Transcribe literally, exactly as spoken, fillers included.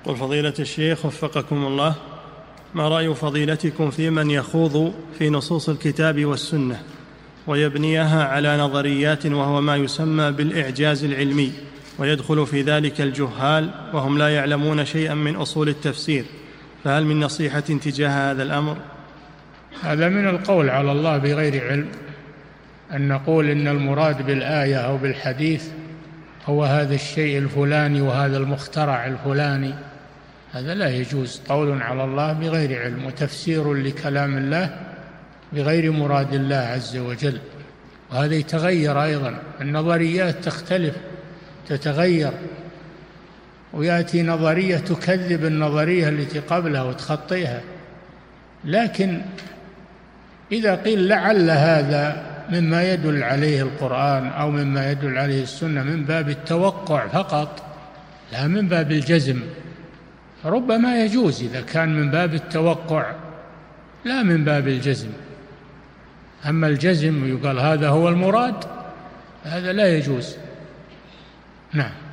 قل فضيلة الشيخ وفقكم الله، ما رأي فضيلتكم في من يخوض في نصوص الكتاب والسنة ويبنيها على نظريات وهو ما يسمى بالإعجاز العلمي، ويدخل في ذلك الجهال وهم لا يعلمون شيئا من أصول التفسير، فهل من نصيحة تجاه هذا الأمر؟ هذا من القول على الله بغير علم، أن نقول إن المراد بالآية أو بالحديث هو هذا الشيء الفلاني وهذا المخترع الفلاني، هذا لا يجوز، قول على الله بغير علم وتفسير لكلام الله بغير مراد الله عز وجل. وهذا يتغير أيضا، النظريات تختلف تتغير، ويأتي نظرية تكذب النظرية التي قبلها وتخطئها. لكن إذا قيل لعل هذا مما يدل عليه القرآن أو مما يدل عليه السنة من باب التوقع فقط لا من باب الجزم، ربما يجوز إذا كان من باب التوقع لا من باب الجزم. أما الجزم يقال هذا هو المراد، هذا لا يجوز. نعم.